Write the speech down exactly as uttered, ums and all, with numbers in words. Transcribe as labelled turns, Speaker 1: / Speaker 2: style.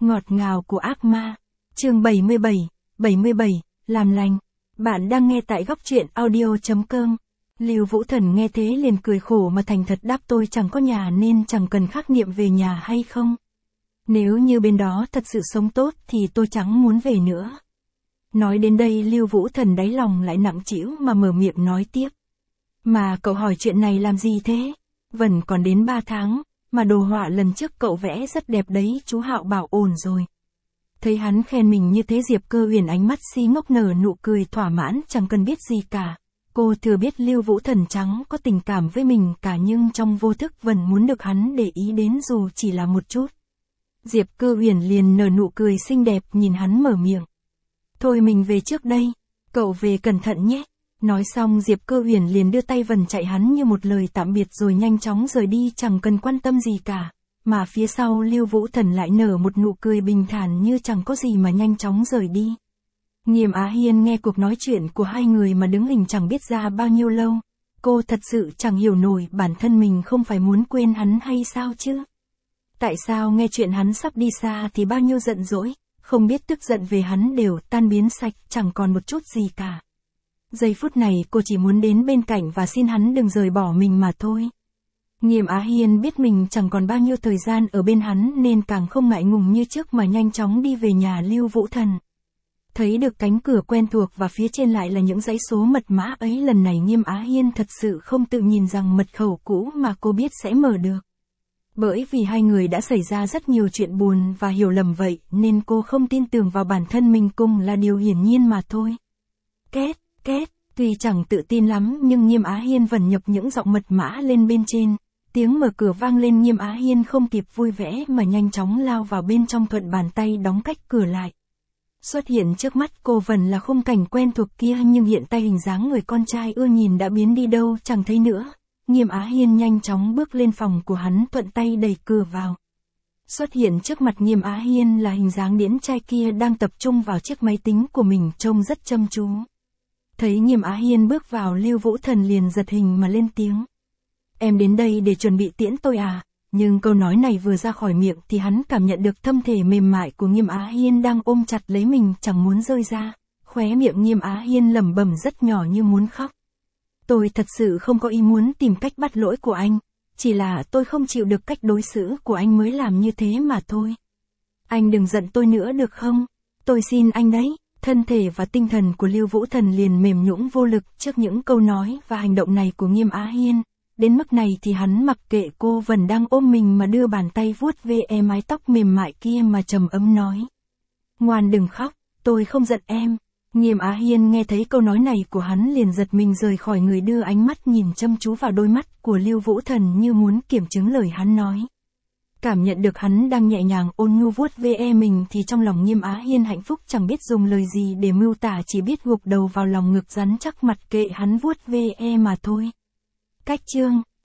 Speaker 1: Ngọt ngào của ác ma. Chương bảy mươi bảy, bảy mươi bảy, làm lành. Bạn đang nghe tại góc truyện audio chấm com. Lưu Vũ Thần nghe thế liền cười khổ mà thành thật đáp, tôi chẳng có nhà nên chẳng cần khắc niệm về nhà hay không. Nếu như bên đó thật sự sống tốt thì tôi chẳng muốn về nữa. Nói đến đây Lưu Vũ Thần đáy lòng lại nặng trĩu mà mở miệng nói tiếp. Mà cậu hỏi chuyện này làm gì thế? Vẫn còn đến ba tháng, mà đồ họa lần trước cậu vẽ rất đẹp đấy, chú Hạo bảo ổn rồi. Thấy hắn khen mình như thế, Diệp Cơ Huyền ánh mắt si ngốc nở nụ cười thỏa mãn chẳng cần biết gì cả. Cô thừa biết Lưu Vũ Thần chẳng có tình cảm với mình cả, nhưng trong vô thức vẫn muốn được hắn để ý đến dù chỉ là một chút. Diệp Cơ Huyền liền nở nụ cười xinh đẹp nhìn hắn mở miệng. Thôi mình về trước đây, cậu về cẩn thận nhé. Nói xong Diệp Cơ Huyền liền đưa tay vần chạy hắn như một lời tạm biệt rồi nhanh chóng rời đi chẳng cần quan tâm gì cả. Mà phía sau Lưu Vũ Thần lại nở một nụ cười bình thản như chẳng có gì mà nhanh chóng rời đi. Nghiêm Á Hiên nghe cuộc nói chuyện của hai người mà đứng hình chẳng biết ra bao nhiêu lâu. Cô thật sự chẳng hiểu nổi bản thân mình không phải muốn quên hắn hay sao chứ. Tại sao nghe chuyện hắn sắp đi xa thì bao nhiêu giận dỗi, không biết tức giận về hắn đều tan biến sạch, chẳng còn một chút gì cả. Giây phút này cô chỉ muốn đến bên cạnh và xin hắn đừng rời bỏ mình mà thôi. Nghiêm Á Hiên biết mình chẳng còn bao nhiêu thời gian ở bên hắn nên càng không ngại ngùng như trước mà nhanh chóng đi về nhà Lưu Vũ Thần. Thấy được cánh cửa quen thuộc và phía trên lại là những dãy số mật mã ấy, lần này Nghiêm Á Hiên thật sự không tự nhìn rằng mật khẩu cũ mà cô biết sẽ mở được. Bởi vì hai người đã xảy ra rất nhiều chuyện buồn và hiểu lầm vậy nên cô không tin tưởng vào bản thân mình cũng là điều hiển nhiên mà thôi. Két, két, tuy chẳng tự tin lắm nhưng Nghiêm Á Hiên vẫn nhập những giọng mật mã lên bên trên. Tiếng mở cửa vang lên, Nghiêm Á Hiên không kịp vui vẻ mà nhanh chóng lao vào bên trong, thuận bàn tay đóng cách cửa lại. Xuất hiện trước mắt cô vẫn là khung cảnh quen thuộc kia, nhưng hiện tay hình dáng người con trai ưa nhìn đã biến đi đâu chẳng thấy nữa. Nghiêm Á Hiên nhanh chóng bước lên phòng của hắn, thuận tay đẩy cửa vào. Xuất hiện trước mặt Nghiêm Á Hiên là hình dáng điển trai kia đang tập trung vào chiếc máy tính của mình, trông rất chăm chú. Thấy Nghiêm Á Hiên bước vào, Lưu Vũ Thần liền giật hình mà lên tiếng. Em đến đây để chuẩn bị tiễn tôi à? Nhưng câu nói này vừa ra khỏi miệng thì hắn cảm nhận được thân thể mềm mại của Nghiêm Á Hiên đang ôm chặt lấy mình chẳng muốn rơi ra. Khóe miệng Nghiêm Á Hiên lẩm bẩm rất nhỏ như muốn khóc. Tôi thật sự không có ý muốn tìm cách bắt lỗi của anh. Chỉ là tôi không chịu được cách đối xử của anh mới làm như thế mà thôi. Anh đừng giận tôi nữa được không? Tôi xin anh đấy. Thân thể và tinh thần của Lưu Vũ Thần liền mềm nhũn vô lực trước những câu nói và hành động này của Nghiêm Á Hiên. Đến mức này thì hắn mặc kệ cô vẫn đang ôm mình mà đưa bàn tay vuốt ve mái tóc mềm mại kia mà trầm ấm nói. Ngoan đừng khóc, tôi không giận em. Nghiêm Á Hiên nghe thấy câu nói này của hắn liền giật mình rời khỏi người, đưa ánh mắt nhìn chăm chú vào đôi mắt của Lưu Vũ Thần như muốn kiểm chứng lời hắn nói. Cảm nhận được hắn đang nhẹ nhàng ôn nhu vuốt ve mình thì trong lòng Nghiêm Á Hiên hạnh phúc chẳng biết dùng lời gì để miêu tả, chỉ biết gục đầu vào lòng ngực rắn chắc mặc kệ hắn vuốt ve mà thôi. Cách chương